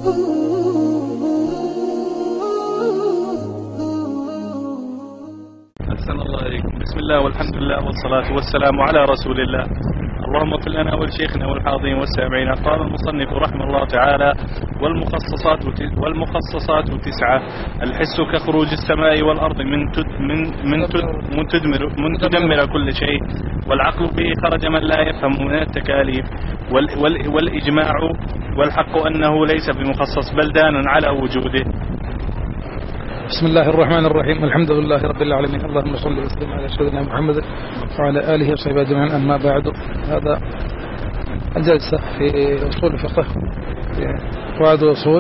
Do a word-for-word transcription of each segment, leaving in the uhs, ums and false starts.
أحسن الله عليكم. بسم الله والحمد لله والصلاة والسلام على رسول الله. اللهم اغفر لنا ولشيخنا والحاضرين والسامعين. قال المصنف رحمه الله تعالى: والمخصصات والمخصصات تسعة: الحس كخروج السماء والأرض من تد من من تد من تدمر من تدمر كل شيء، والعقل به خرج من لا يفهم من التكاليف، وال وال والإجماع والحق أنه ليس بمخصص بل دان على وجوده. بسم الله الرحمن الرحيم. الحمد لله رب العالمين. اللهم صل وسلم على سيدنا محمد وعلى آله وصحبه أجمعين. أما بعد، هذا الجلسة في أصول الفقه في قواعد الأصول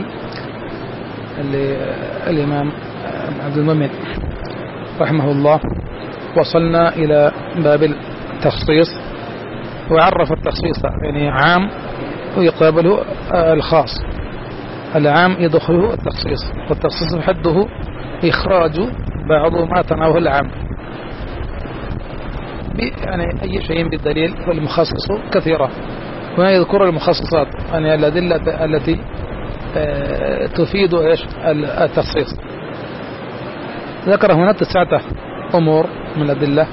الإمام عبد المؤمن رحمه الله. وصلنا إلى باب التخصيص، وعرف التخصيص يعني عام ويقابله الخاص. العام يدخله التخصيص، والتخصيص حده إخراج بعض ما تناوله العام يعني أي شيء بالدليل. والمخصص كثيرة، وما يذكر المخصصات يعني الأدلة التي تفيد إيش التخصيص. ذكر هنا تسعة أمور من الأدلة،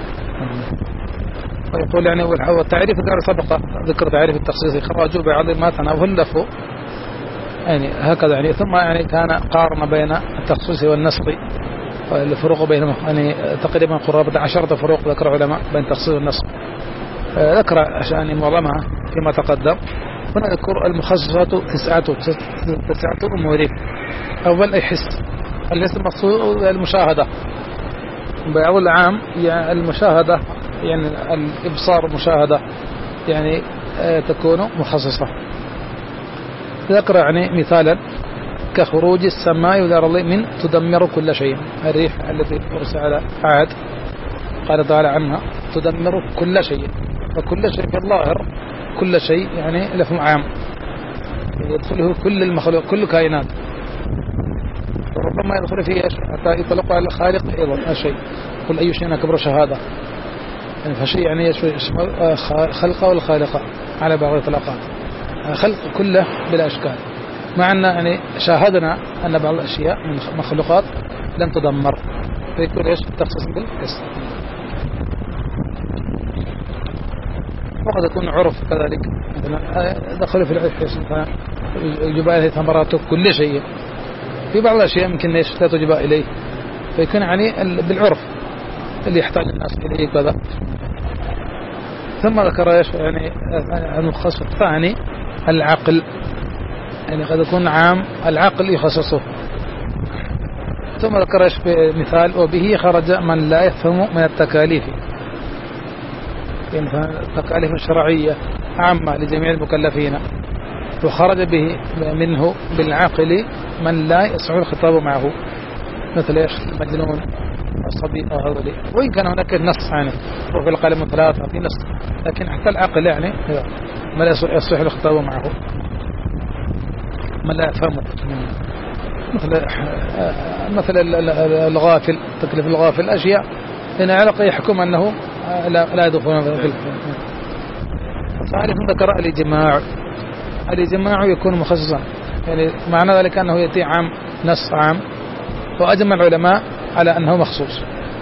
ويقول يعني والتعريف ذكر سبق ذكر تعريف التخصيص: إخراج بعض ما تناوله اللفظ يعني هكذا يعني. ثم يعني كان قارن بين التخصيص والنسخ والفروق بينهما، يعني تقريبا قرابة عشرة فروق ذكر علماء بين التخصيص والنسخ. ذكر يعني معظمها فيما تقدم. هنا يذكر المخصصات تسعة تسعة أمور. أول الحس، الحس المقصود المشاهدة. بعض العام يعني المشاهدة يعني الإبصار المشاهدة يعني تكون مخصصة. ذكر يعني مثالا كخروج السماء والأرض من تدمر كل شيء. الريح التي أرسل على عاد قال تعالى عنها تدمر كل شيء، وكل شيء في الظاهر كل شيء يعني لفظ عام يدخله كل المخلوق كل كائنات، وربما يدخل فيه حتى يطلق على الخالق أيضا الشيء. قل أي شيء أكبر شهادة يعني، فشيء يعني يشمل خلقه والخالق على بعض الإطلاقات، خلق كله بلا أشكال، مع أن يعني شاهدنا أن بعض الأشياء من مخلوقات لم تدمر، فيكون إيش تخصص بالحس. وقد يكون عرف كذلك، دخل في الحس الجبال ثمرات كل شيء. في بعض الأشياء يمكن إيش لا تجبى إليه، فيكون يعني بالعرف اللي يحتاج الناس إليه كذا. ثم ذكر إيش يعني المخصص الثاني العقل، يعني قد يكون عام العقل يخصصه. ثم ذكر إيش مثال: وبه خرج من لا يفهم من التكاليف. يعني التكاليف الشرعية عامة لجميع المكلفين، وخرج به منه بالعقل من لا يصح الخطاب معه، مثل إيش المجنون الصبي هذول. وإن كان هناك النص يعني وفي القلم ثلاثة في نص، لكن حتى العقل يعني ما لا يصح الخطاب معه، ما لا يفهمه، مثل مثل الغافل تكلف الغافل أشياء إن علاقة يحكم أنه لا لا يدخلون في الفهم. فعرف ذكر الإجماع. الإجماع يكون مخصصا، يعني معنى ذلك أنه يأتي عام نص عام، وأجمع العلماء على أنه مخصوص.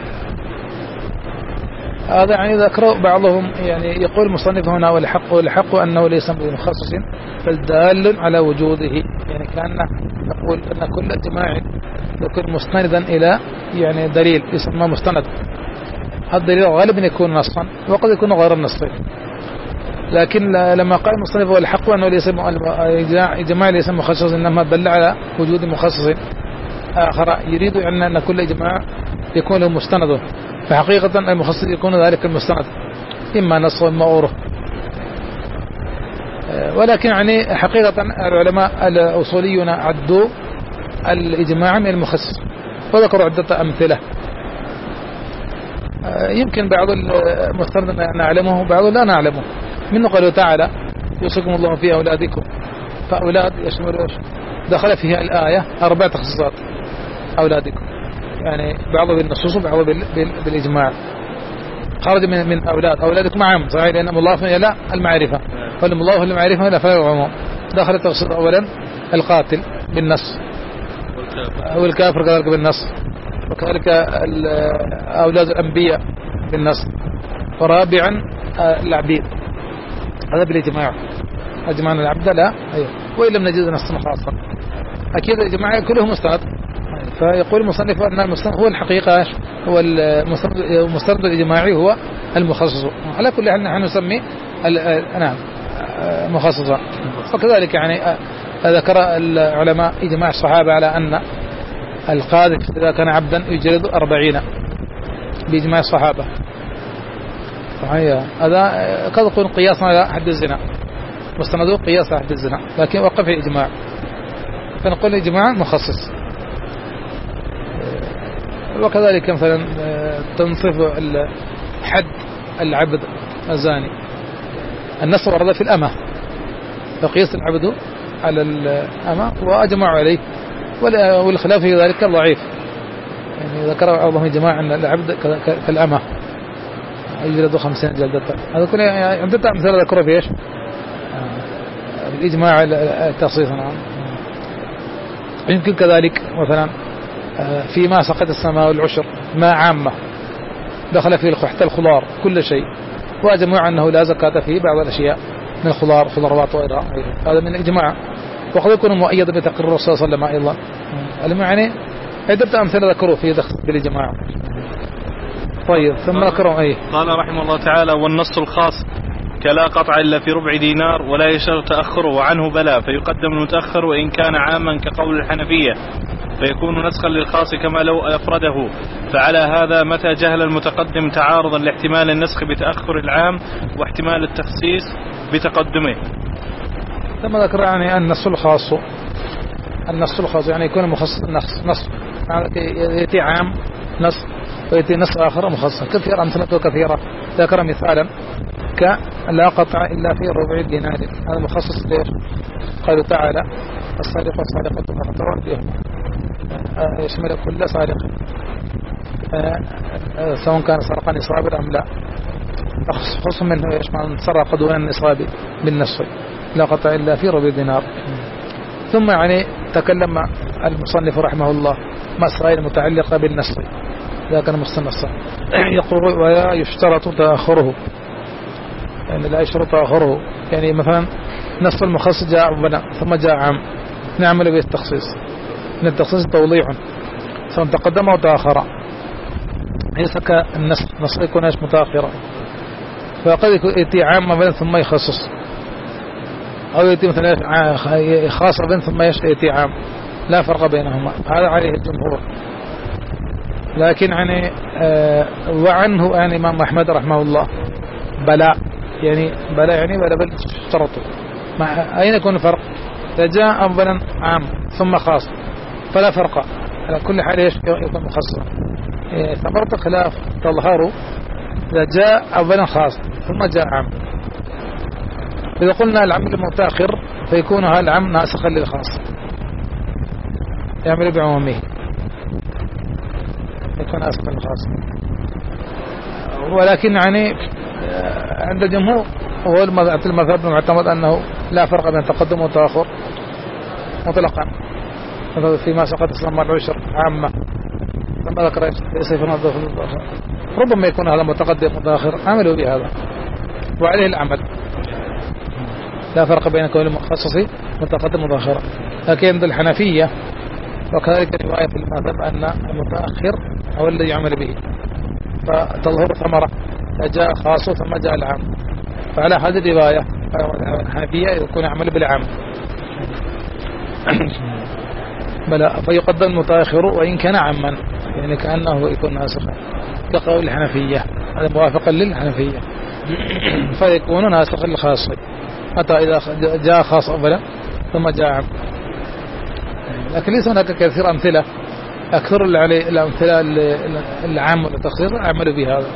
هذا يعني ذكروا بعضهم يعني يقول المصنف هنا: والحق والحق أنه ليس بمخصص بل دال على وجوده. يعني كان نقول أن كل اجماع يكون مستندا إلى يعني دليل يسمى مستند. هذا الدليل غالبا يكون نصا وقد يكون غير نصي، لكن لما قال المصنف والحق أنه ليس إجماع ليس مخصص إنما دل على وجود مخصص آخر، يريد أن كل إجماع يكون له مستند، فحقيقة المخصص يكون ذلك المستند إما نص وإما غيره. ولكن يعني حقيقة العلماء الأصوليون عدوا الإجماع من المخصص، وذكروا عدة أمثلة. يمكن بعض المستند نعلمه وبعض لا نعلمه. منه قالوا تعالى: يوصيكم الله في أولادكم. فأولاد يشمل دخل فيها الآية أربع تخصيصات أولادكم، يعني بعضه بالنصوص وبعضه بالإجماع. خرج من من أولاد أولادكم عام صحيح لأن مضاف إلى المعرفة، فالمضاف إلى المعرفة لا فلا العموم. دخل التخصيص أولا القاتل بالنص، والكافر كذلك بالنص، وكذلك أولاد الأنبياء بالنص. ورابعا العبيد، هذا بالإجماع، أجمعنا العبد لا أيوه، وإن لم نجد نصا خاصا أكيد الإجماع كله مستند. فيقول المصنف أن المستند هو الحقيقة، هو المستند الإجماعي هو المخصص. على كل حال نحن نسمي نعم مخصصا. وكذلك يعني ذكر العلماء إجماع الصحابة على أن القاذف إذا كان عبدا يجلد أربعين بإجماع الصحابة. صحيح، هذا قد يكون قياسا على حد الزنا، مستنده قياس على حد الزنا، لكن وقف الإجماع، فنقول الإجماع مخصص. وكذلك مثلا تنصف حد العبد الزاني، النص ورد في الأمة، فقياس العبد على الأمة وأجمع عليه، والخلاف في ذلك ضعيف. يعني ذكر بعضهم الجماعة أن العبد كالأمة يجلد خمسين جلدة. هذا كله عدة أمثلة ذكروا في إيش؟ الإجماع التخصيص. يمكن كذلك مثلا فيما سقط السماء والعشر، ما عامة دخل فيه حتى الخضار كل شيء، وأجمع أنه لا زكاة فيه بعض الأشياء من الخضار خضروات وغيرها، هذا من الإجماع. وقد يكون مؤيدا بتقرير الرسول صلى الله عليه وسلم أيضا. يعني عدة أمثلة ذكروا فيه دخل بالإجماع. طيب ثم ذكروا أيه قال رحمه الله تعالى: والنص الخاص كلا قطع إلا في ربع دينار ولا يشترط تأخره، وعنه بلا فيقدم المتأخر وإن كان عاما كقول الحنفية، فيكون نسخا للخاص كما لو أفرده. فعلى هذا متى جهل المتقدم تعارضا لاحتمال النسخ بتأخر العام واحتمال التخصيص بتقدمه. ثم ذكر يعني النص الخاص، النص الخاص يعني يكون مخصص النص نص يأتي عام نص ويأتي نص آخر مخصص. كثير أمثلته كثيرة. ذكر مثالا كلا قطع إلا في ربع دينار، هذا مخصص ليش؟ قال تعالى: السارق والسارقة فاقطعوا أيديهما، يشمل كل سارق سواء كان سرقا نصابا أم لا، خصوص منه يشمل سرق دون النصاب بالنص، لا قطع إلا في ربع دينار. ثم يعني تكلم المصنف رحمه الله مسائل متعلقة بالنص إذا كان مستنصا. يقول: ولا يشترط تأخره، يعني لا يشترط تأخره. يعني مثلا نص المخصص جاء أولا ثم جاء عام، نعمل به التخصيص، إن التخصيص توضيع سواء تقدم أو تأخر، ليس كالنص، نص يكون ايش متأخرا. فقد يأتي عام مثلا ثم يخصص، أو يأتي مثلا خاص ثم يأتي عام، لا فرق بينهما، هذا عليه الجمهور. لكن يعني آه وعنه يعني إمام أحمد رحمه الله بلا، يعني بلا يعني بلا بل اشترطوا. أين يكون الفرق؟ إذا جاء أولا عام ثم خاص فلا فرق، على كل حال يكون مخصصا. ثمرة خلاف تظهر إذا جاء أولا خاص ثم جاء عام. إذا قلنا العمل المتأخر فيكون هذا العام ناسخا للخاص، يعمل بعمومه، يكون ناسخا للخاص. ولكن يعني عند الجمهور هو المذهب المعتمد أنه لا فرق بين تقدم وتأخر مطلقا، فيما سقط السماء والعشر عامة. لما ذكر سيف النظر ربما يكون هذا متقدم وتأخر، عملوا بهذا وعليه العمل، لا فرق بين كون المخصص متقدم وتأخر. لكن عند الحنفية وكذلك رواية في المذهب أن المتأخر هو الذي يعمل به، فتظهر ثمرة جاء خاص ثم جاء العام. فعلى هذه الرواية الحنفية يكون يعمل بالعام بلا، فيقدم المتأخر وإن كان عاما، يعني كأنه يكون ناسخا كقول الحنفية، هذا موافقا للحنفية، فيكون ناسخا للخاص حتى إذا جاء خاص أولا ثم جاء عام. لكن ليس هناك كثير أمثلة، أكثر الأمثلة العام والتخصيص عملوا بهذا.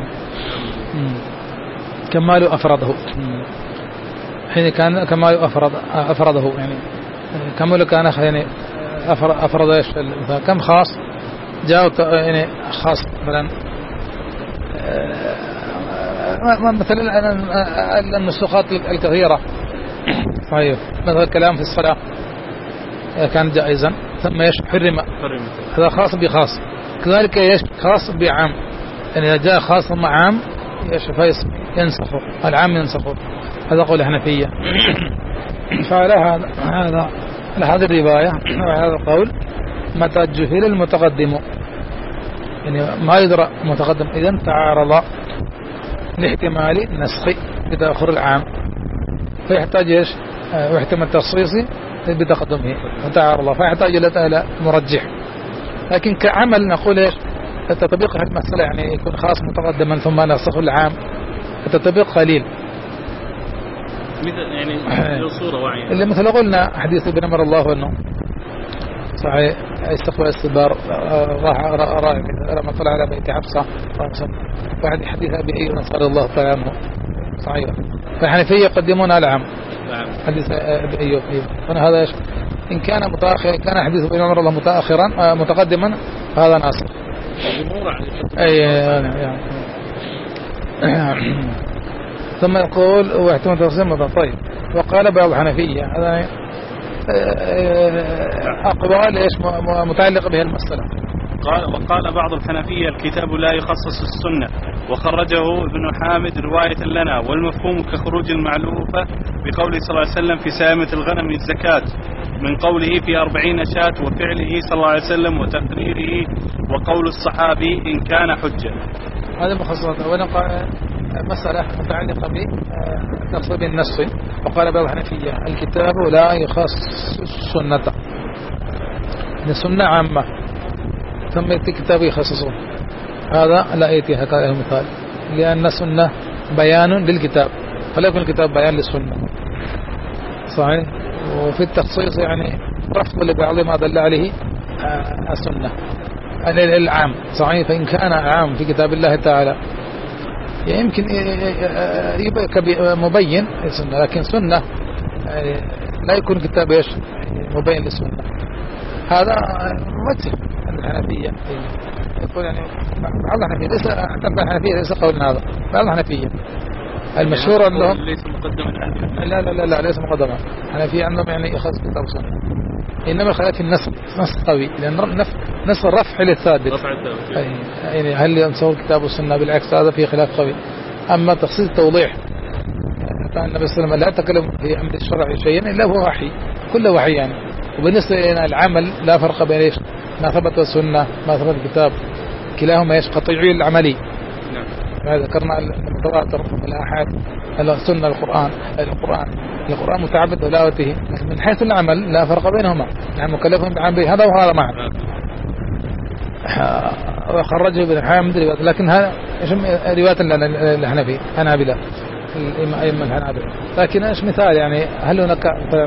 كمال أفرده، حين كان كمال أفرد أفرده يعني كمال كان يعني أفرد إيش كم خاص جاء يعني خاص مثلا مثلا النسخات الكثيرة. طيب مثل الكلام في الصلاة كان جائزا ثم ايش حرم، هذا خاص بخاص. كذلك ايش خاص بعام، يعني إذا جاء خاص ثم عام ايش ينسخ العام ينسخ. هذا قول الحنفية. فعلى هذا هذا على هذه الرواية وهذا القول متى جهل المتقدم، يعني ما يدرى متقدم إذا تعارض لاحتمال النسخ بتأخر العام فيحتاج ايش واحتمال التخصيصي بتقدمه فتعارض فيحتاج إلى مرجح. لكن كعمل نقول ايش التطبيق المسألة يعني يكون خاص متقدما ثم نسخ العام، التطبيق قليل. مثل يعني صورة واعية اللي مثل قلنا حديث ابن عمر الله عنه صحيح استقبال استدبار راح رأى لما طلع على بيت حفصة بعد حديث أبي أيوب صلى الله تعالى عنه صحيح. فالحنفية يقدمون العام حديث أبي أيوب. هنا هذا إيش إن كان متأخر إن كان حديث ابن عمر الله متأخرا متقدما فهذا ناسخ. أي يعني ثم يقول واحتمال تقسيم. طيب وقال بعض الحنفية هذا أقوال إيش متعلقة بها المسألة. قال وقال بعض الحنفية الكتاب لا يخصص السنة، وخرجه ابن حامد رواية لنا، والمفهوم كخروج المعلوفة بقوله صلى الله عليه وسلم في سامة الغنم الزكاة من قوله في أربعين شاة وفعله صلى الله عليه وسلم وتقريره وقول الصحابي إن كان حجة. هذا مخصصات ونقع مسألة متعلقة بتصويب النص. وقال بعض الحنفية الكتاب لا يخصص السنة، السنة عامة ثم يأتي كتاب يخصصه، هذا لا يأتي هكذا المثال لأن السنة بيان للكتاب فلا يكون الكتاب بيان للسنة صحيح. وفي التخصيص يعني رفض لبعض ما دل عليه السنة العام صحيح. فإن كان عام في كتاب الله تعالى يمكن يبقى مبين للسنة، لكن سنة لا يكون كتاب ايش مبين للسنة. هذا وجه الحنفية يقول يعني بعض الحنفية ليس حتى الحنفية ليس قولنا هذا بعض الحنفية المشهور عندهم ليس مقدما. لا لا لا لا ليس مقدما. الحنفية عندهم يعني يخص كتاب سنة، إنما الخلاف في النص نص قوي لأن نص الرفع للثابت يعني هل ينصر كتاب السنة بالعكس هذا فيه خلاف قوي. أما تخصيص التوضيح فالنبي صلى الله عليه وسلم لا تكلم في أمر الشرع شيئا إلا هو وحي كله وحي يعني. وبالنسبة إلى العمل لا فرق بين إيش ما ثبت السنة ما ثبت الكتاب كلاهما إيش قطعي العملي. هذا ذكرنا المتواتر الآحاد السنة القرآن القرآن القرآن متعبد تلاوته من حيث العمل لا فرق بينهما يعني مكلفهم بعمل هذا وهذا معا. وخرجه ابن حامد لكن هذا رواية الحنفي حنابلة الأئمة الحنابلة. لكن ايش مثال يعني هل هناك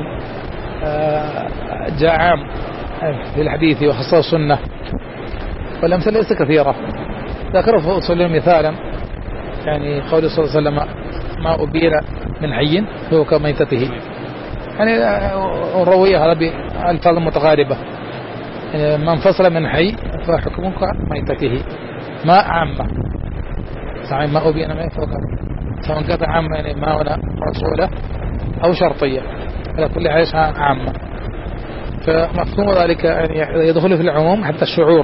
جاء عام في الحديث وخصوص السنة والأمثلة ليس كثيرة. ذكروا في أصولهم مثالا يعني قول صلى الله عليه وسلم ما أبيل من حي هو كميتته يعني نرويها هذا بألفاظ متقاربة يعني ما انفصل من حي فحكمه كميتته ما عامة صحيح ما أبيل من فوق سواء كانت عامة يعني ما هنا رسولة أو شرطية على كل عيشها عامة. فمفهوم ذلك يعني يدخل في العموم حتى الشعور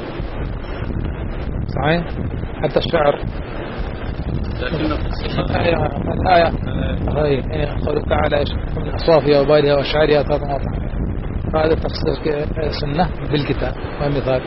صحيح حتى الشعر. لكن الآية قوله تعالى إيش من أصوافها وبالها وأشعارها تضمط فهذا تخصيص السنة بالكتاب ومثال.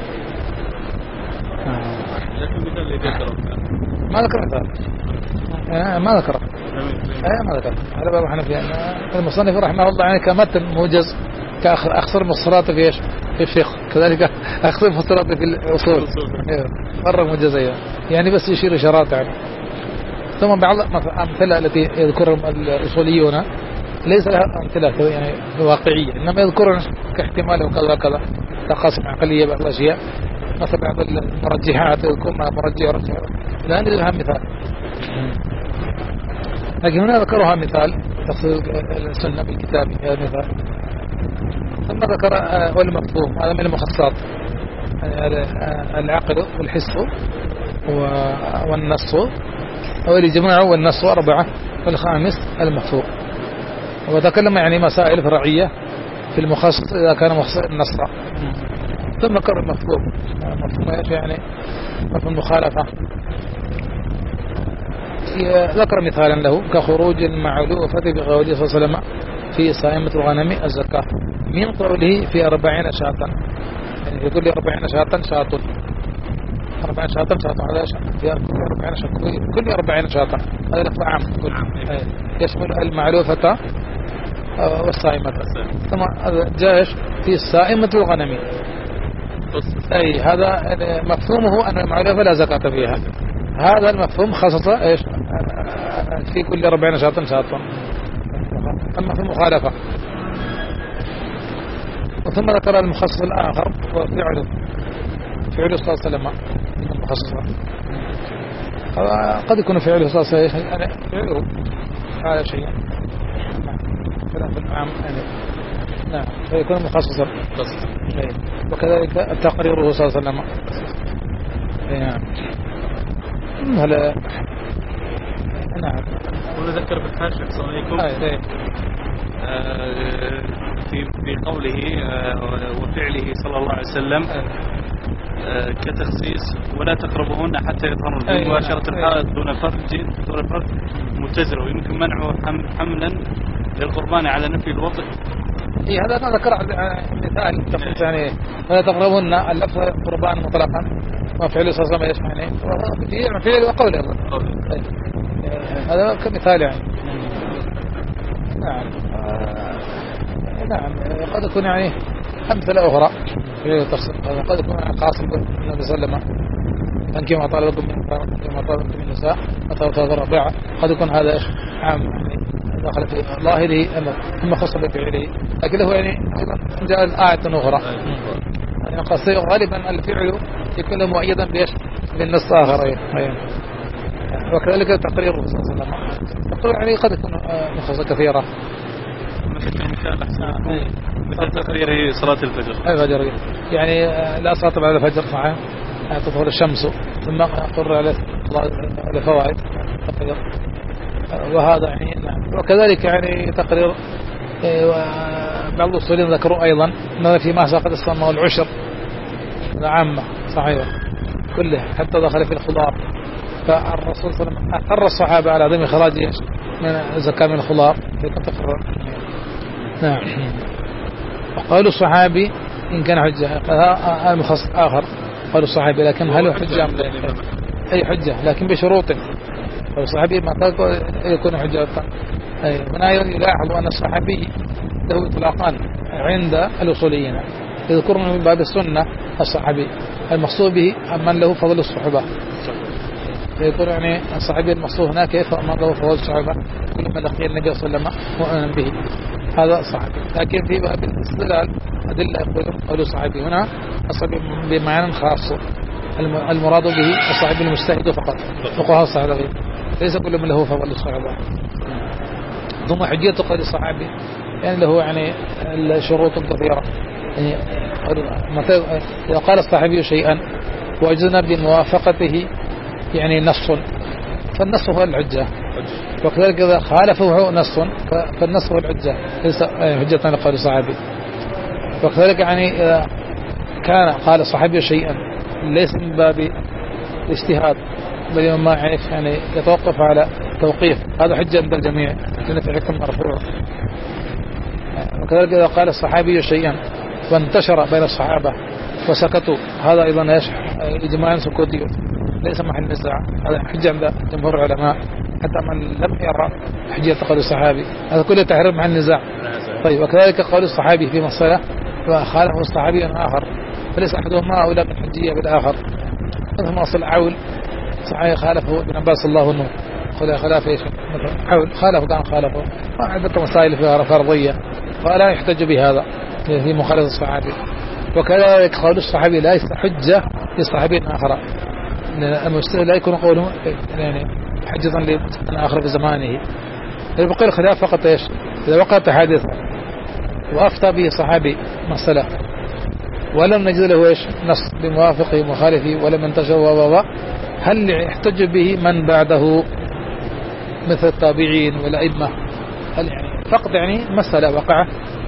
لكن مثال اللي ذكره ما ذكر مثال ما ذكره ما ذكر هذا باب حنفي. المصنف رحمه الله يعني كمتن موجز كأخصر مصرات في إيش في الفقه كذلك أخصر مصرات في الأصول مرة موجزة يعني بس يشير إشارات يعني. ثم بعض الأمثلة التي يذكرهم الأصوليون ليس لها أمثلة يعني واقعية إنما يذكرون كاحتمال وكذا وكذا تقاسم عقلية بعض الأشياء مثل بعض المرجحات يذكرون مرجح رجح لا نجدها مثال. لكن هنا ذكرها مثال تخصيص السنة بالكتاب هذا مثال. ثم ذكر والمفهوم هذا من المخصصات العقل والحس والنص والإجماع والنص أربعة والخامس المفهوم. وتكلم يعني مسائل فرعية في المخصص إذا كان مخصص النص. ثم ذكر المفهوم. مفهوم ايش يعني؟ مفهوم المخالفة. ذكر مثالا له كخروج المعلوفة بقوله صلى الله عليه وسلم في صائمة الغنم الزكاة من قوله في أربعين شاطا، يعني يقول لي أربعين شاطا شاط، أربعين شاطا شاط، هذا في أربعين شاط، كل أربعين شاطا، هذا لفظ عام يشمل المعلوفة والصائمة. ثم جاء في صائمة الغنم، أي هذا مفهومه أن المعلوفة لا زكاة فيها. هذا المفهوم خصص ايش في كل أربعين شاطا شاطا. أما في المخالفة. وثم ذكر المخصص الآخر وفعله فعله صلى الله عليه وسلم المخصص، قد يكون فعله صلى الله عليه وسلم يعني فعله هذا شيء خلاف العام يعني نعم فيكون مخصصا. وكذلك تقريره صلى الله عليه وسلم. نعم هلا نعم. ونذكر بالحاشية السلام عليكم آه في في قوله آه وفعله صلى الله عليه وسلم آه كتخصيص ولا تقربهن حتى يطهرن. مباشرة الحائض دون فرج دون فرج متزرة ويمكن منعه حملا للقربان على نفي الوطء. إيه هذا ما ذكر مثال تخصيص يعني ولا تقربهن اللفظ قربان مطلقا وفعله صلى الله عليه وسلم يعني في فعل وقول أيضا. هذا كمثال يعني. نعم نعم قد يكون يعني أمثلة أخرى قد يكون قاصد النبي صلى الله عليه وسلم أنك ما طال لكم ما طال لكم من النساء وتوتر ربيعة. قد يكون هذا عام دخل في ظاهره ثم خص بفعله، لكن له يعني جاء الآية أخرى يعني قصير غالبا الفعل يكون له مؤيدا بيش بالنص آخر. أيه. وكذلك تقرير صلى الله عليه وسلم تقرير يعني قد يكون مخصصة كثيرة مثل تقرير صلاة الفجر. الفجر يعني لا صلاة بعد الفجر معه تظهر الشمس ثم قرر على الفوائد الفجر وهذا يعني نعم. وكذلك يعني تقرير بعض الأصولين ذكروا أيضا أنه في ما ساقط الصمة العشر عامة صحيح كله حتى دخل في الخضار. فالرسول صلى الله عليه وسلم أقر الصحابة على عدم إخراج من الزكاة من الخضار فكان تقرر. نعم. وقالوا الصحابي إن كان حجة هذا المخصص آخر قالوا الصحابي لكن هل هو حجة أي حجة لكن بشروط. الصحابي ما يكون حجة. هنا يلاحظ أن الصحابي له إطلاقان عند الأصوليين يذكرون من باب السنة. الصحابي المقصود به من له فضل الصحبة يقول يعني الصحابي المقصود هنا كيف من له فضل الصحبة كل ما لقي النبي صلى الله عليه وسلم وآمن به هذا الصحابي. لكن في باب الاستدلال أدلة يقولون قالوا الصحابي هنا الصحابي بمعنى خاص المراد به الصحابي المجتهد فقط فقهاء الصحابة ليس كل من له فضل الصحبة. ثم حجية قول الصحابي يعني له يعني الشروط كثيرة يعني إذا قال الصحابي شيئا وأجزنا بموافقته يعني نص فالنص هو الحجة. وكذلك إذا خالفه نص فالنص هو الحجة ليس حجة لقول الصحابي. وكذلك يعني إذا كان قال الصحابي شيئا ليس من باب الاجتهاد بل ما يعرف يعني يتوقف على توقيف هذا حجة عند الجميع لأن في حكم مرفوع. وكذلك إذا قال الصحابي شيئا وانتشر بين الصحابة وسكتوا هذا أيضا إجماع سكوتي ليس محل نزاع هذا حجة عند جمهور العلماء حتى من لم يرى حجية قول الصحابي هذا كله تحريم محل نزاع. طيب وكذلك قول الصحابي في مسألة وخالفه الصحابي آخر فليس أحدهما أولى من حجية بالآخر. مثل ما أصل عول صحيح خالفه ابن عباس الله عنه خذ خلاف ايش عول خالفه كان خالفه عدة مسائل فيها فرضية فلا يحتج بهذا في مخالفة الصحابي. وكذلك قول الصحابي لا حجة لصحابي آخر المجتهد لا يكون قوله يعني حجة لآخر في زمانه. يبقى الخلاف فقط ايش إذا وقعت حادثة وأفتى به صحابي مسألة ولم نجد له ايش نص بموافقه مخالفه ولم انتشر وضوء هل يحتج به من بعده مثل التابعين والأئمة؟ هل يعني فقط يعني مسألة وقعت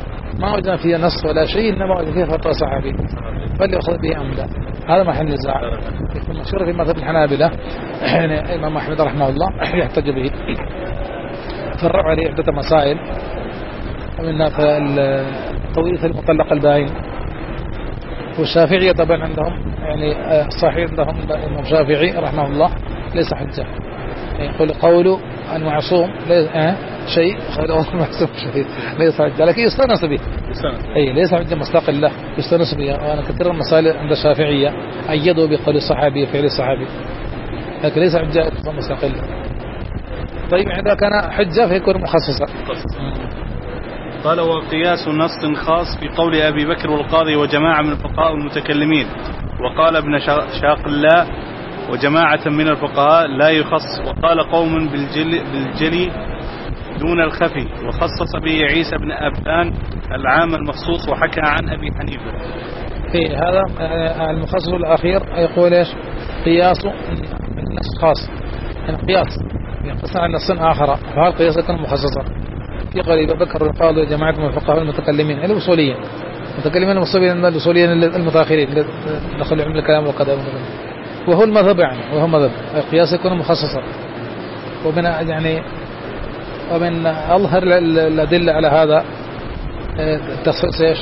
ما وجدنا فيها نص ولا شيء، إنما وجدنا فيها فتوى صحابي فليأخذ به أم لا. هذا محل نزاع. يكون مشهور في مذهب الحنابلة يعني الإمام أحمد رحمه الله يحتج به، فرع عليه عدة مسائل، ومنها التوقيت المطلق الباين. والشافعية طبعا عندهم يعني الصحيح عندهم الإمام الشافعي رحمه الله ليس حجة، يقول قول المعصوم اه شيء، قول المعصوم شيء ليس حجة، لكن يستانس به. أي ليس حجة مستقلة يستانس به. وأنا كثير المسائل عند الشافعية أيدوا بقول الصحابي فعل الصحابي، لكن ليس حجة مستقلة. طيب إذا كان حجة فيكون مخصصة. قال وقياس نص خاص في قول أبي بكر والقاضي وجماعة من الفقهاء المتكلمين، وقال ابن شاق الله وجماعة من الفقهاء لا يخص، وقال قوم بالجلي, بالجلي دون الخفي، وخصص به عيسى بن أبان العام المخصوص، وحكى عن أبي حنيفة. في هذا المخصص الأخير يقول إيش؟ قياس النص خاص، يعني قياس يقص عن نص آخر، فهذا القياس يكون مخصصا. في قول أبي بكر والقاضي وجماعة من الفقهاء المتكلمين الأصوليين، المتكلمين الأصوليين الأصوليين المتأخرين دخلوا علم الكلام وكذا، وهو المذهب يعني، وهو مذهب القياس يكون مخصصا. ومن يعني ومن أظهر الأدلة على هذا تخصيص ايش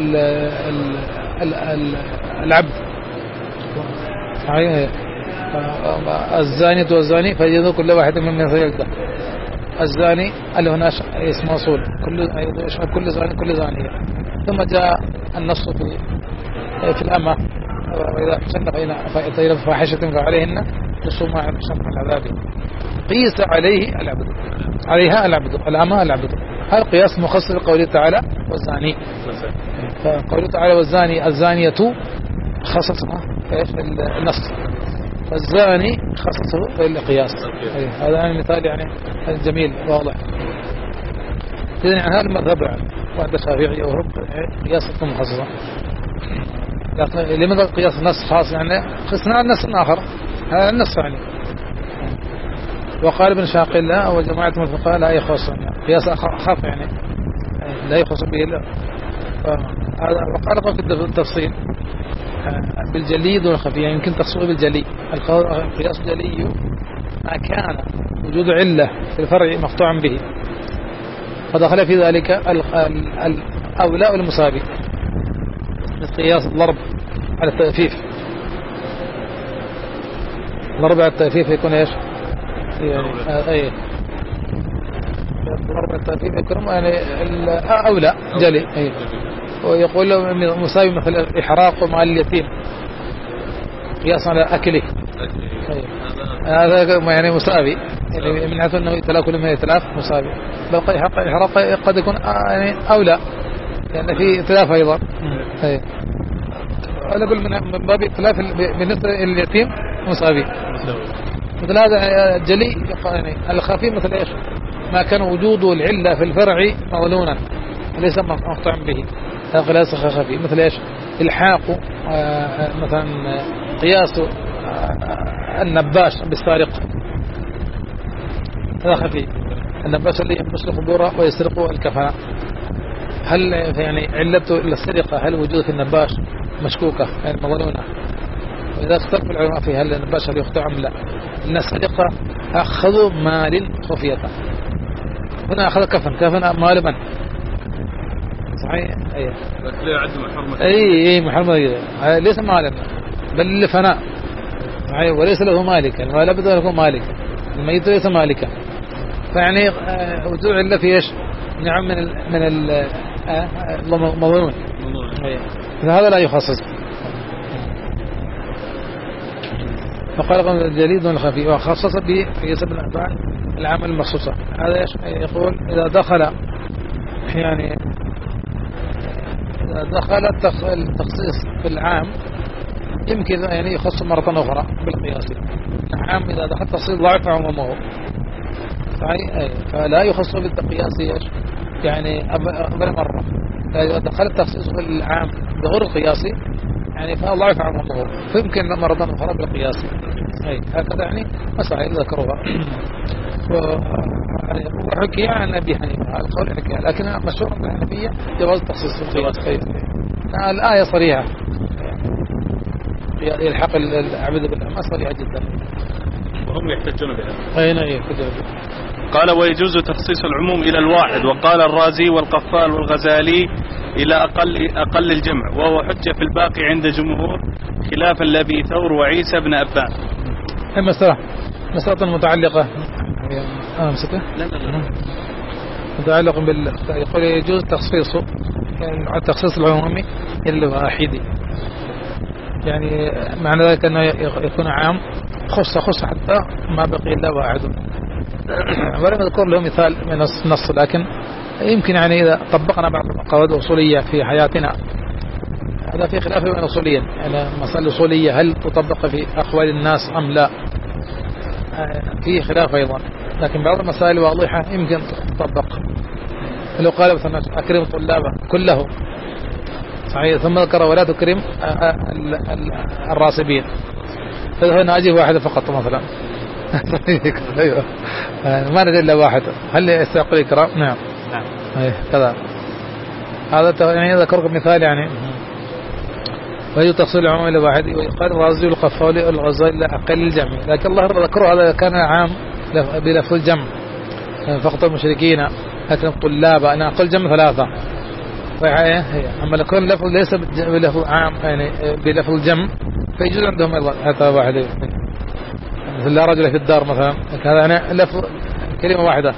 العبد، الزاني والزاني فيجدوا كل واحد من فيجده. الزاني اللي هنا اسم موصول، كل يشمل كل زاني كل زانية. ثم جاء النص في في الأمة وإذا حسن فإذا فاحشة فعليهن نصف ما يحسن من العذاب، قيس عليه العبد، عليها العبد، الأمة العبد. هذا القياس مخصص لقوله تعالى والزاني، فقوله تعالى والزاني الزانية خصصها ايش النص، فالزاني خصصه في القياس. هذا يعني مثال يعني جميل واضح. إذن هذا المذهب وعند الشافعي وهو قياس مخصصة. لكن لماذا قياس النص خاص؟ يعني قسنا النص الآخر، هذا النص يعني. وقال ابن شاق الله وجماعة من الفقهاء لا يخص، يعني قياس أخف يعني لا يخص به إلا. وقال في التفصيل بالجلي دون الخفي، يعني يمكن تخصصه بالجلي. القياس الجلي ما كان وجود علة في الفرع مقطوعا به، فدخل في ذلك الأولاء والمساوي، مثل قياس الضرب على التأفيف. ضرب على التأفيف يكون ايش؟ يعني ايه ضرب على التأفيف يكون يعني أولى جلي. ايه ويقول له مساوي مثل الإحراق مع اليتيم قياس على أكله، هذا يعني مساوي، يعني من حيث أنه يتلاف كل ما يتلاف مساوي. بل الإحراق قد يكون يعني أولى لأن يعني في اتلاف أيضا. أيه. أنا أقول من باب اتلاف بالنسبة لليتيم مساوي. مثل هذا جلي يعني الخفي مثل إيش؟ ما كان وجود العلة في الفرع مغلونا ليس مقطوعا به، هذا قياس خفي. مثل إيش؟ الحاق مثلا قياس النباش بالسارق، هذا خفي. النباش اللي ينبش القبور ويسرق الكفن، هل يعني علته السرقة هل وجود في النباش مشكوكة يعني مظنونة؟ وإذا اختلف العلماء في هل النباش هل يخطئ أم لا. إن السرقة أخذوا مال خفية، هنا أخذ كفن، كفن مال من؟ صحيح. أيه. أي أي محرمة ليس مالا بل لفناء، وليس له مالك، ولا بد أن يكون مالك، الميت ليس مالكا. فيعني وجود علة في إيش؟ نعم من ال من المظنون، فهذا لا يخصص. فقال قال الجليد دون الخفي، وخصص به في سبب الأفعال العمل المخصوصة. هذا يقول إذا دخل يعني إذا دخل التخصيص في العام يمكن يعني يخص مرة أخرى بالقياس. العام إذا دخل تخصيص ضعف عمومه، فلا يخص بالقياس يعني أول مرة. فإذا دخل التخصيص في العام بغير القياسي يعني فضعف عمومه، فيمكن مرة أخرى بالقياس. هكذا يعني مسائل ذكروها. وحكي عن أبي حنيفة هذا القول حكي، لكن مشهور عند الحنفية جواز تخصيص الخير. الآية صريحة يلحق العبد بالله ما صريحة جدا، وهم يحتجون بها. أين يحتجون بها؟ قال ويجوز تخصيص العموم إلى الواحد، وقال الرازي والقفال والغزالي إلى أقل أقل الجمع، وهو حجة في الباقي عند جمهور، خلافا لأبي ثور وعيسى بن أبان. المسألة مسألة متعلقة آه مسألة لا لا لا متعلق بال يقول يجوز تخصيصه، يعني التخصيص العمومي إلا الواحد، يعني معنى ذلك أنه يكون عام خص خص حتى ما بقي إلا واحد. ولم أذكر له مثال من النص، لكن يمكن يعني إذا طبقنا بعض القواعد الأصولية في حياتنا، هذا في خلاف بين الأصوليين، يعني مسألة الأصولية هل تطبق في أقوال الناس أم لا، في خلاف أيضا، لكن بعض المسائل واضحة يمكن تطبق. لو قال مثلا أكرم طلابه كله صحيح، ثم ذكر ولا تكرم الراسبين، فهنا أجي واحدة فقط مثلا أيوة ما نجد إلا واحد، هل يستحق الإكرام؟ نعم نعم أيه كذا. هذا يعني ذكرك مثال يعني. ويجب تفصيل العموم إلى واحد، ويقال الرازي والقفال والغزالي لا أقل الجمع، لكن الله ذكره هذا كان عام بلفظ الجمع، فقط المشركين أكرم طلاب، أنا أقل جمع ثلاثة، أما لكن اللفظ ليس بلفظ عام يعني بلفظ الجمع فيجوز عندهم أيضا هذا واحد، مثل لا رجل في الدار مثلا، هذا يعني لفظ كلمة واحدة.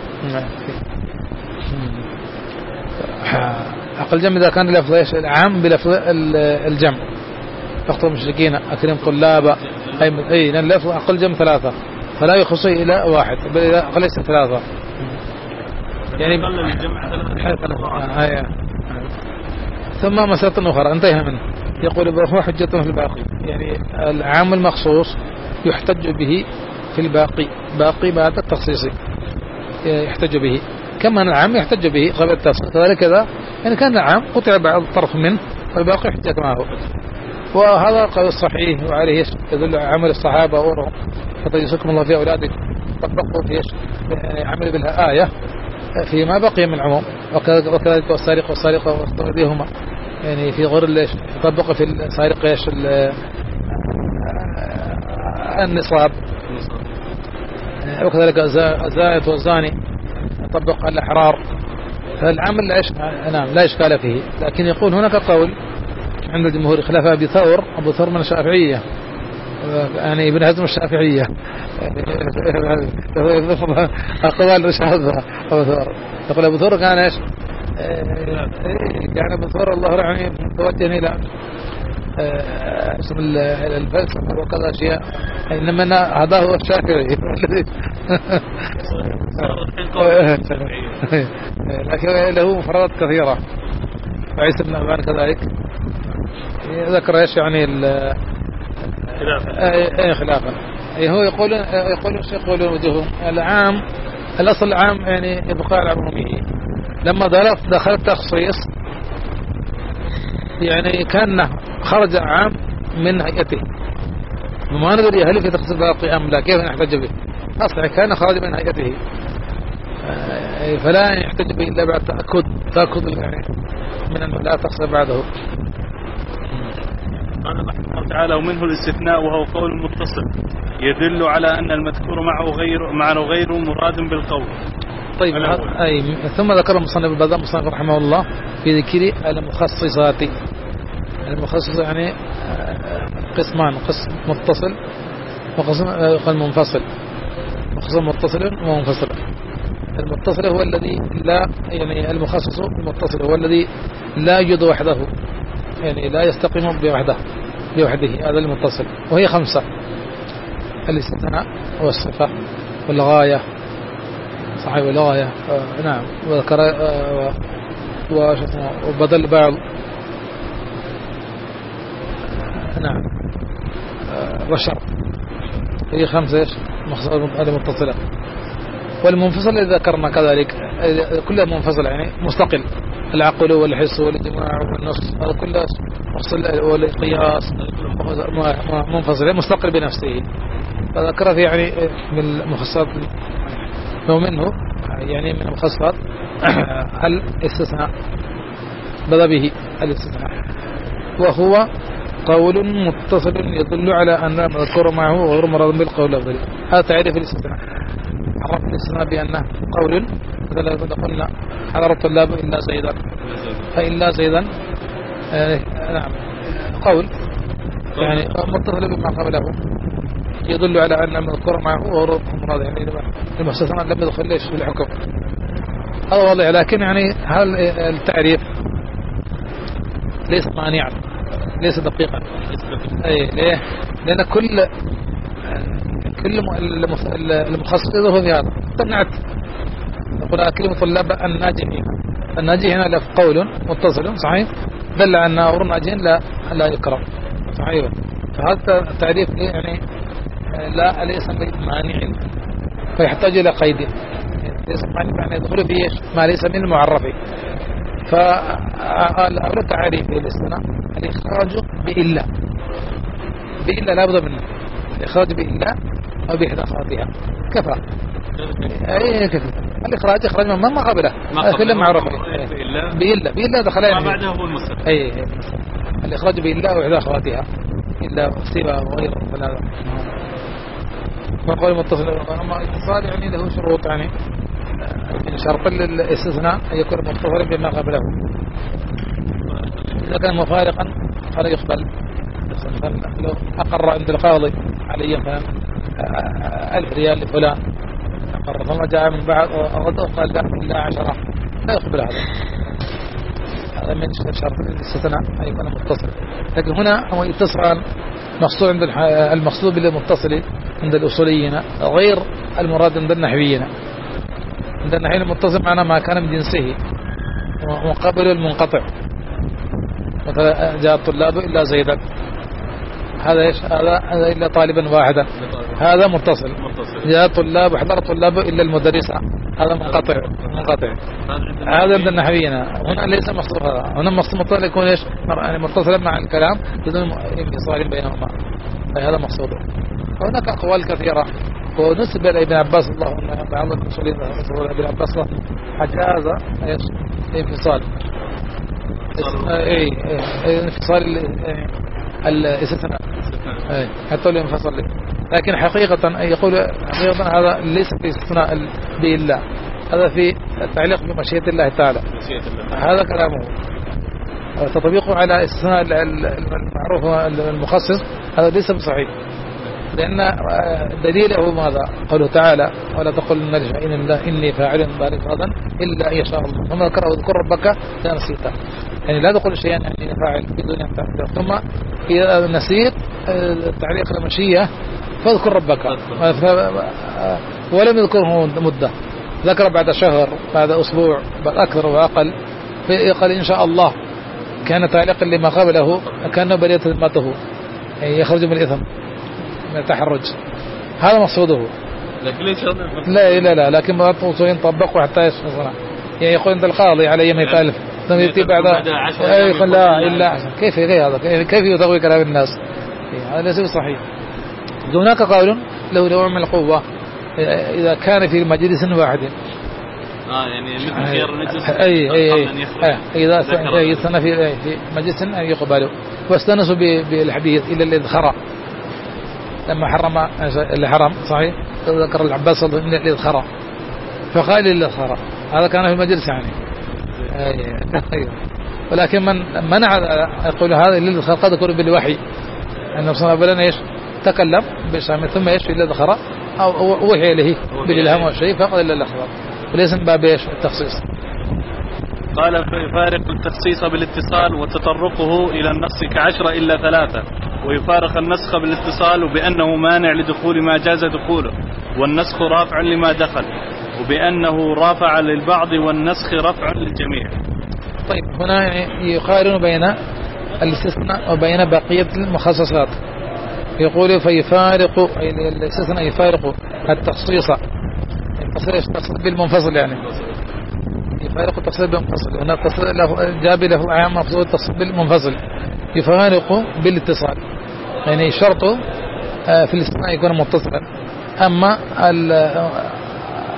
أقل جمع إذا كان لفظ إيش العام بلفظ الجمع، فقط المشركين أكرم طلاب، أي أي اللفظ أقل جمع ثلاثة فلا يخصي إلى واحد بل إذا ليس ثلاثة، يعني ثلاثة. ثم مسألة أخرى انتهينا منه، يقول هو حجة في الباقي، يعني العام المخصوص يحتج به في الباقي، باقي بعد التخصيص يحتج به، كما أن العام يحتج به قبل التخصيص كذلك كذا، يعني كان العام قطع بعض طرف منه والباقي يحتج معه. وهذا القول الصحيح وعليه يدل عمل الصحابة ورهم فتجسكم الله في أولادكم، طبقوا في عمل بالها آية فيما بقي من العموم، وكذلك والسارق والسارقة واستغذيهما، يعني في غير ليش طبق في السارق ايش النصاب، وكذلك الزانية والزاني طبق على الأحرار، فالعمل ايش نعم لا إشكال فيه. لكن يقول هناك قول عند الجمهور خلاف أبي ثور، أبو ثور من الشافعية، يعني ابن حزم الشافعية أقوال رشاذة. أبو ثور يقول أبو ثور كان ايش كان أبو ثور الله رحمه متوجه إلى اسم الفلسفة وكذا أشياء، إنما هذا هو الشافعي لكن له مفردات كثيرة، وعيسى بن أبان كذلك ذكر ايش يعني اي خلافا. هو يقول يقول يقول وجههم العام الاصل العام يعني ابقاء العمومية، لما دخل التخصيص يعني كان خرج عام من هيئته، وما ندري هل في تخصيص باقي ام لا، كيف نحتج به؟ اصلا كان خرج من هيئته فلا يحتج به الا بعد تاكد تاكد يعني من انه لا تخصيص بعده. قال رحمه الله تعالى ومنه الاستثناء وهو قول متصل يدل على أن المذكور معه غير معه غير مراد بالقول. طيب أي ثم ذكر المصنف البزار مصنف رحمه الله في ذكر المخصصات. المخصص يعني قسمان، قسم متصل وقسم منفصل، قسم متصل ومنفصل. المتصل هو الذي لا يعني المخصص المتصل هو الذي لا يوجد وحده، يعني لا يستقيم بوحده بوحده، هذا المتصل، وهي خمسة: الاستثناء والصفة والغاية صحيح والغاية آه نعم وذكر آه وبدل بعض نعم آه والشرط، هي خمسة ايش هذه متصلة. والمنفصل اللي ذكرنا كذلك كلها منفصل يعني مستقل، العقل والحس والاجتماع والنص هذا كله مفصل، والقياس منفصل مستقل بنفسه. فذكر في يعني من المخصصات ومنه يعني من المخصصات الاستثناء، بدأ به الاستثناء، وهو قول متصل يدل على أن المذكور معه غير مراد بالقول الأفضل. هذا تعريف الاستثناء. عرف الاستثناء بأنه قول، مثلا قلنا حضر الطلاب إلا زيدا، فإلا زيدا آه نعم قول يعني متصل بما قبله يدل على أن المذكور معه غير مراد، يعني المستثنى لم يدخل ليش في الحكم. هذا واضح، لكن يعني هل التعريف ليس مانعا، ليس دقيقا. أي ليه؟ لأن كل كل المخصص يظهر في هذا. تنعت نقول كلمة طلاب الناجحين، الناجحين هنا لف قول متصل صحيح دل على أن أمر الناجحين لا لا يكرم صحيح. فهذا التعريف يعني لا ليس مانع، فيحتاج إلى قيد. ليس مانع يعني يدخل فيه ما ليس من المعرف. فأول تعريف للاستثناء الإخراج بإلا، بإلا لا بد منه، الإخراج بإلا أو بإحدى أخواتها كفى. أي كفى الإخراج إخراج من ما قبله كله معروف بإلا، بإلا دخل ما بعده هو المستثنى. أي الإخراج بإلا أو إحدى أخواتها إلا سوى وغيره. فلا وقال متصل، أما اتصال يعني له شروط، يعني شرط الاستثناء أن يكون متصلا بما قبله. إذا كان مفارقا فلا يقبل. لو أقر عند القاضي علي مثلا ألف ريال لفلان أقر، ثم جاء من بعد وقال لا إلا عشرة، لا يقبل هذا. هذا من شرط الاستثناء أن يكون متصل. لكن هنا هو اتصال مقصود عند المقصود بالمتصل عند الأصوليين غير المراد عند النحويين. عند النحويين المتصل معناه ما كان من جنسه ومقابل المنقطع. مثلا جاء الطلاب إلا زيدا، هذا ايش؟ هذا هذا إلا طالبا واحدا، هذا متصل. جاء الطلاب حضر الطلاب إلا المدرسة، هذا منقطع منقطع. هذا عند النحويين. هنا ليس مقصود هذا، هنا مقصود متصل يكون ايش؟ يعني متصلا مع الكلام بدون انفصال بينهما، هذا مقصوده. وهناك أقوال كثيرة، ونسب إلى ابن عباس الله عنه بعض المسؤولين ابن عباس حجاز ايش؟ انفصال اي انفصال الاستثناء حتى لو انفصل. لكن حقيقة يقول حقيقة هذا ليس في استثناء بإلا، هذا في التعليق بمشيئة الله تعالى. هذا كلامه. تطبيقه على استثناء المعروف المخصص هذا ليس بصحيح، لأن دليله ماذا؟ قوله تعالى ولا تقل إن إني فاعل ذلك غدا إلا أن يشاء الله، ثم ذكر واذكر ربك إذا نسيت. يعني لا تقول شيئا أني فاعل بدون أن تعلم، ثم إذا نسيت تعليق المشيئة فاذكر ربك، ولم يذكره مدة، ذكر بعد شهر بعد أسبوع بعد أكثر وأقل، فقال إن شاء الله كان تعليقا لما قبله كان برية ذمته، يعني يخرج من الإثم من التحرج. هذا مقصوده. لا لا لا لكن ما توصلين طبقوا حتى يصنع. يعني يقول عند القاضي على يوم يتالف ثم يأتي بعد يقول لا إلا كيف غير هذا، كيف يضوي كلام الناس؟ هذا ليس صحيح. هناك قول له نوع من القوة إذا كان في مجلس واحد. آه يعني مثل خير مجلس. أي أي أي إذا استنى في في مجلس أن يقبله، واستنسوا بالحديث إلى الإذخرة لما حرم الحرم صحيح، ذكر العباس من الإذخرة فقال الإذخرة، هذا كان في المجلس يعني. أي ولكن من منع يقول هذا الإذخرة قد يكون بالوحي، أن صلى الله عليه وسلم إيش تكلم بشام ثم إيش الإذخرة أو وحي له بالإلهام والشيء فقد إلا الإذخرة، وليس من باب إيش التخصيص. قال فيفارق التخصيص بالاتصال وتطرقه إلى النص كعشرة إلا ثلاثة، ويفارق النسخ بالاتصال بأنه مانع لدخول ما جاز دخوله، والنسخ رافع لما دخل، وبأنه رافع للبعض والنسخ رفع للجميع. طيب هنا يعني يقارن بين الاستثناء وبين بقية المخصصات. يقول فيفارق الاستثناء يفارق التخصيص، التخصيص بالمنفصل يعني يفارق التخصيص بالمنفصل. هنا جاب له عام مفصول التخصيص بالمنفصل، يفارق بالاتصال، يعني شرطه في الاستثناء يكون متصلا. أما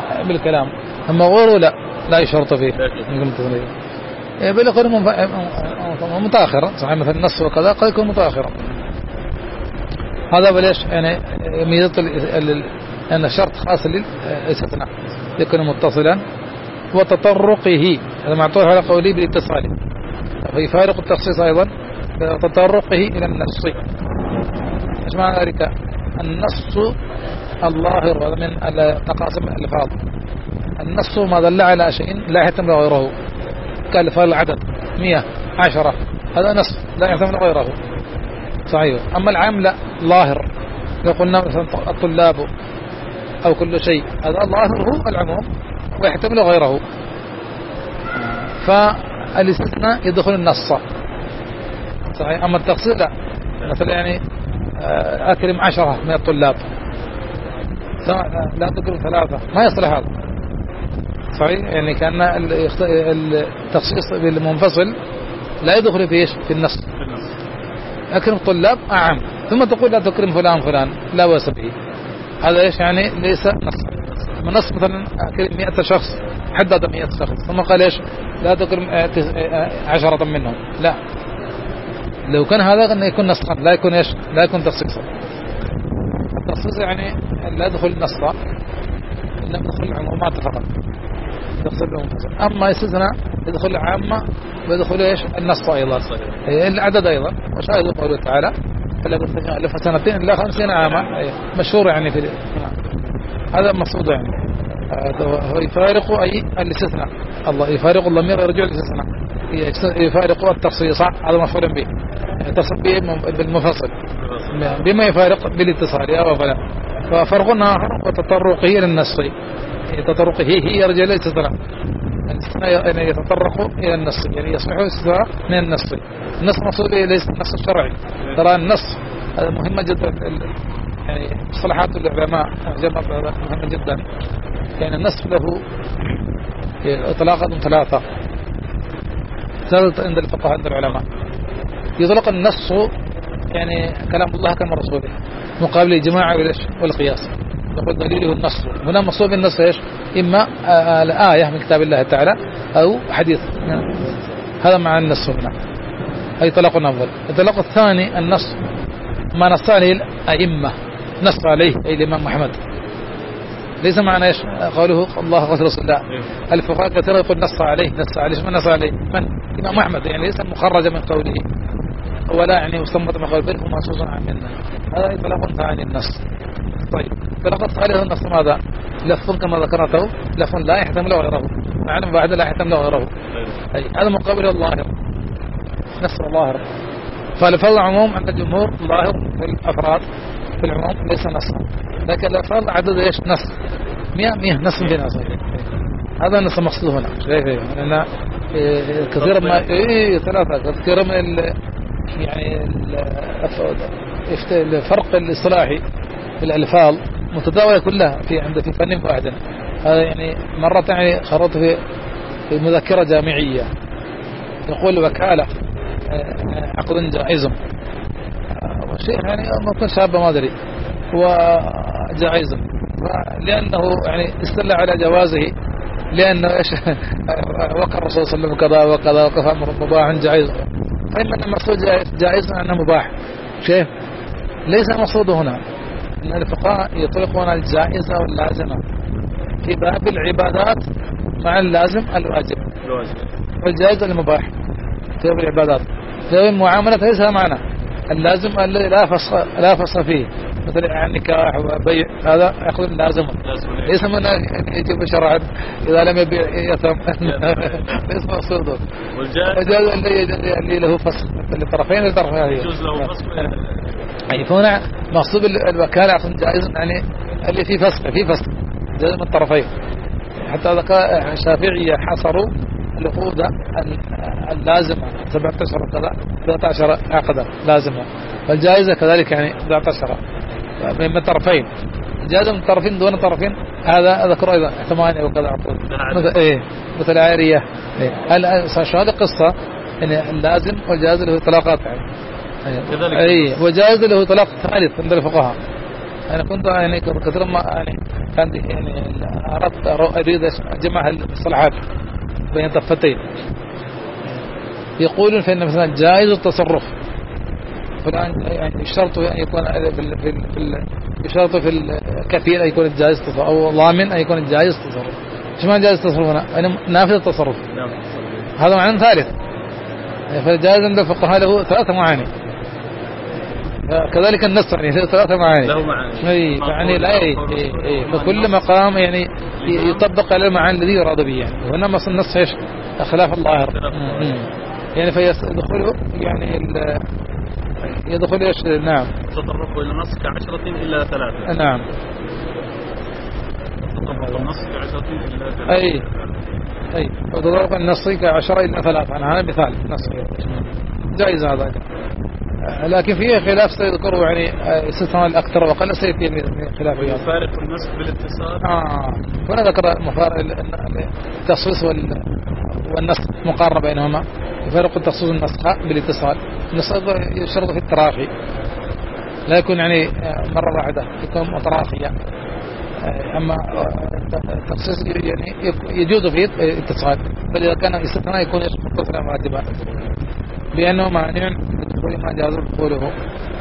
بالكلام. أما غيره لا لا يشرط فيه بل يكون متأخرا صحيح مثل النص وكذا قد يكون متأخرا. هذا بليش يعني ميزة أن الشرط خاص للاستثناء يكون متصلا وتطرقه هذا معطوه على قولي بالاتصال فيفارق التخصيص أيضا تطرقه إلى النص. ايش معنى ذلك؟ النص الظاهر هذا من تقاسم الألفاظ. النص ما دل على شيء لا يحتمل غيره كالفعل العدد مئة عشرة هذا نص لا يحتمل غيره صحيح. أما العام لا ظاهر لو قلنا مثلا الطلاب أو كل شيء هذا ظاهر هو العموم ويحتمل غيره. فالاستثناء يدخل النص صحيح. أما التخصيص لا مثلا يعني أكرم عشرة من الطلاب لا تكرم ثلاثة ما يصلح هذا صحيح. يعني كان التخصيص بالمنفصل لا يدخل في ايش في النص. أكرم الطلاب أعم ثم تقول لا تكرم فلان فلان لا بأس به هذا ايش يعني ليس نص. من نص مثلا أكرم مئة شخص حدد مئة شخص ثم قال ايش لا تكرم عشرة منهم لا. لو كان هذا أن يكون نصا لا يكون ايش لا يكون تخصيصا. التخصيص يعني لا يدخل النص إنما يدخل العمومات فقط يدخل العمومات. أما يستثناء يدخل العامة ويدخل ايش النص أيضا العدد أيضا وشاهد قوله تعالى فلا ألف سنتين إلا خمسين عاما مشهور يعني في هذا مقصود يعني يفارق أي الاستثناء الله يفارق الضمير يرجع للاستثناء يفارق التخصيص هذا مفعول به يتصل به بالمفصل بما يفارق بالاتصال أو فلا. ففرقنا وتطرقه إلى النص تطرقه هي يرجع للاستثناء يعني يتطرق إلى النص يعني يصبح استثناء من النص. النص مقصود ليس النص الشرعي ترى النص هذا مهمة جدا يعني مصطلحات العلماء مهمة جدا. يعني النص له إطلاقات ثلاثة ثلاثة عند الفقهاء عند العلماء. يطلق النص يعني كلام الله كلام رسوله مقابل الجماعة والقياس نقول دليله النص. هنا مقصود بالنص ايش إما الآية من كتاب الله تعالى أو حديث هذا مع النص هنا أي طلاق أفضل. الطلاق الثاني النص ما نص عليه الأئمة نص عليه أي الإمام محمد ليس معنى ايش قوله الله قال رسول الله. الفقهاء كثيرا يقول نص عليه نص عليه من نص عليه من الإمام محمد يعني ليس مخرج من قوله ولا يعني مستنبط من قوله بل هو منصوص عن منه هذا طلاق ثاني النص. طيب طلاق الثالث النص ماذا لفظ كما ذكرته لفظ لا يحتمل غيره معنى بعد لا يحتمل غيره أي هذا مقابل الظاهر نص الظاهر. فالفظ عموم عند الجمهور ظاهر في الأفراد في العموم ليس نصا لكن الأفراد عدد ايش نص مئة مئة نص في نص هذا النص مقصود هنا شايفين لأن كثير ما إيه ثلاثة كثير من ال يعني الفرق الاصطلاحي في الألفاظ متداولة كلها في عند في فن واحد. هذا يعني مرة يعني خرطت في في مذكرة جامعية يقول وكالة عقد جائز شيء يعني ممكن شابه ما أدري وجائز لأنه يعني استدل على جوازه لأنه إيش وقع الرسول صلى الله عليه وسلم كذا وكذا وكف أمر مباح جائز فإن المقصود جائز أنه مباح شيء ليس المقصود هنا أن الفقهاء يطلقون الجائزة واللازمة في باب العبادات مع اللازم الواجب والجائز المباح في باب العبادات. في باب المعاملة ليس معنى اللازم الذي لا فصل لا فصل فيه مثل النكاح وبيع هذا يأخذ اللازم ليس من يجب شرعا إذا لم يبيع يثم ليس مقصوده. والجائز اللي له فصل للطرفين للطرفين يجوز له فصل يعني فهنا مقصود الوكالة عقد جائز يعني اللي فيه فصل فيه فصل جائز من الطرفين. حتى ذكر الشافعية حصروا العقود اللازمة سبعة عشر كذا ثلاثة عشر عقدا لازمة والجائزة كذلك يعني ثلاثة عشر من الطرفين جائزة من الطرفين دون الطرفين هذا ذكر أيضا ثمانية وكذا عقود مثل إيه مثل عارية إيه هذه قصة يعني اللازم والجائز له طلاقات يعني أي وجائز له طلاق ثالث عند الفقهاء. أنا كنت يعني كثيرا ما يعني كان يعني أردت أريد جمع الصلاحات بين ضفتين. يقولون فإن مثلا جائز التصرف فلان يعني يشترط أن يكون في في يشترط في الكفيل أن يكون الجائز التصرف أو ضامن أن يكون الجائز التصرف. إيش معنى جائز التصرف هنا؟ يعني نافذ التصرف. هذا معنى ثالث. فالجائز عند الفقهاء له ثلاثة معاني. كذلك النص يعني ثلاثة معاني. له معاني. أي يعني لا أي أي فكل مقام يعني يطبق على المعاني الذي يراد به يعني. وهنا مثلا النص إيش؟ خلاف الظاهر. يعني فيدخله يعني يدخل ايش؟ نعم. تطرق الى النص كعشرة الى ثلاثة. نعم. تطرق النص كعشرة الى ثلاثة. اي اي تطرق النص كعشرة الى ثلاثة. انا هذا مثال نص جائز هذا. لكن فيه خلاف سيذكره يعني استثناء الاكثر وقل سيأتي من خلاف يفارق النص بالاتصال. اه هنا ذكر مفارق التخصيص والنص مقارنة بينهما. يفرق التخصيص النسخ بالاتصال. النسخ يشترط في التراخي لا يكون يعني مرة واحدة يكون متراخيا. أما التخصيص يعني يجوز فيه الاتصال فإذا كان استثناء يكون متصلا واجبا لأنه مانع بدخول ما جاز دخوله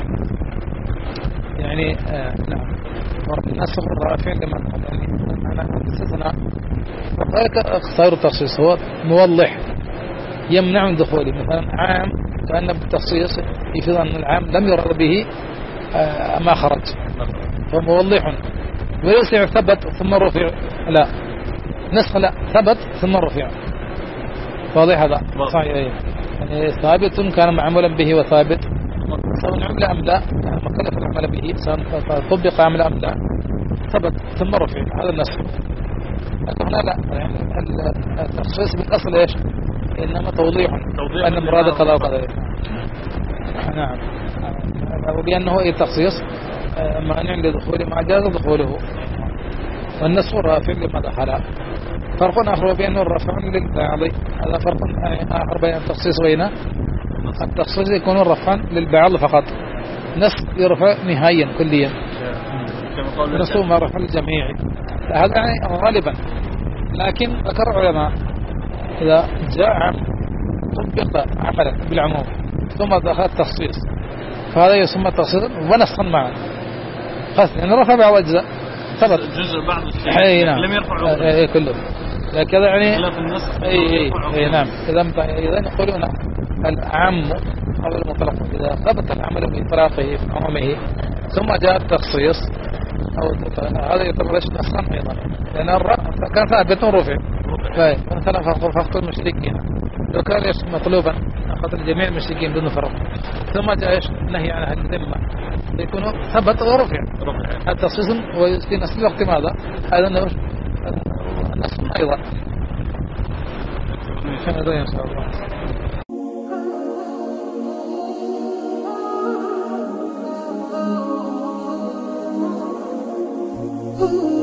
يعني آه نعم. والنسخ الرافع لمن يعني معنى الاستثناء وذلك اختصار التخصيص هو موضح يمنع من دخوله. مثلا عام كأن بالتخصيص يفيد أن العام لم يرد به آه ما خرج فموضح وليس ثبت ثم رفع لا نسخ لا ثبت ثم رفع واضح هذا صحيح يعني ثابت كان معمولا به وثابت سواء عمل أم لا مكلف العمل به سواء طبق عمل أم لا ثبت ثم رفع هذا النسخ. لكن لا يعني التخصيص بالأصل إيش إنما توضيح أن مراد كذا وكذا. نعم. وبأنه أي تخصيص مانع لدخوله ما جاز دخوله والنسخ الرافع لما دخل. فرق آخر بأنه الرفع للبعض هذا فرق آخر بين التخصيص وبين التخصيص يكون رفعا للبعض فقط نسخ يرفع نهائيا كليا نسخ ما رفع للجميع هذا يعني غالبا. لكن ذكر علماء إذا جاء عام طبق عملا بالعموم ثم دخل التخصيص فهذا يسمى تخصيصا ونسخا معا خاص لأن رفع بعض أجزاء ثبت جزء بعض الشيء نعم. لم يرفع اي كله كذا يعني اي اي نعم. إذا إذا يقولون العام أو المطلق إذا ثبت العمل بإطلاقه في عمومه ثم جاء التخصيص أو هذا يعتبر نسخا أيضا لأن كان ثابت ورفع. مثلا فقط المشركين لو كان مطلوبا قتل جميع المشركين بدون فرق ثم جاء ايش نهي عن اهل الذمه يكون ثبت ورفع التخصيص وفي نفس الوقت ماذا هذا نفس ايضا هذا ان شاء الله.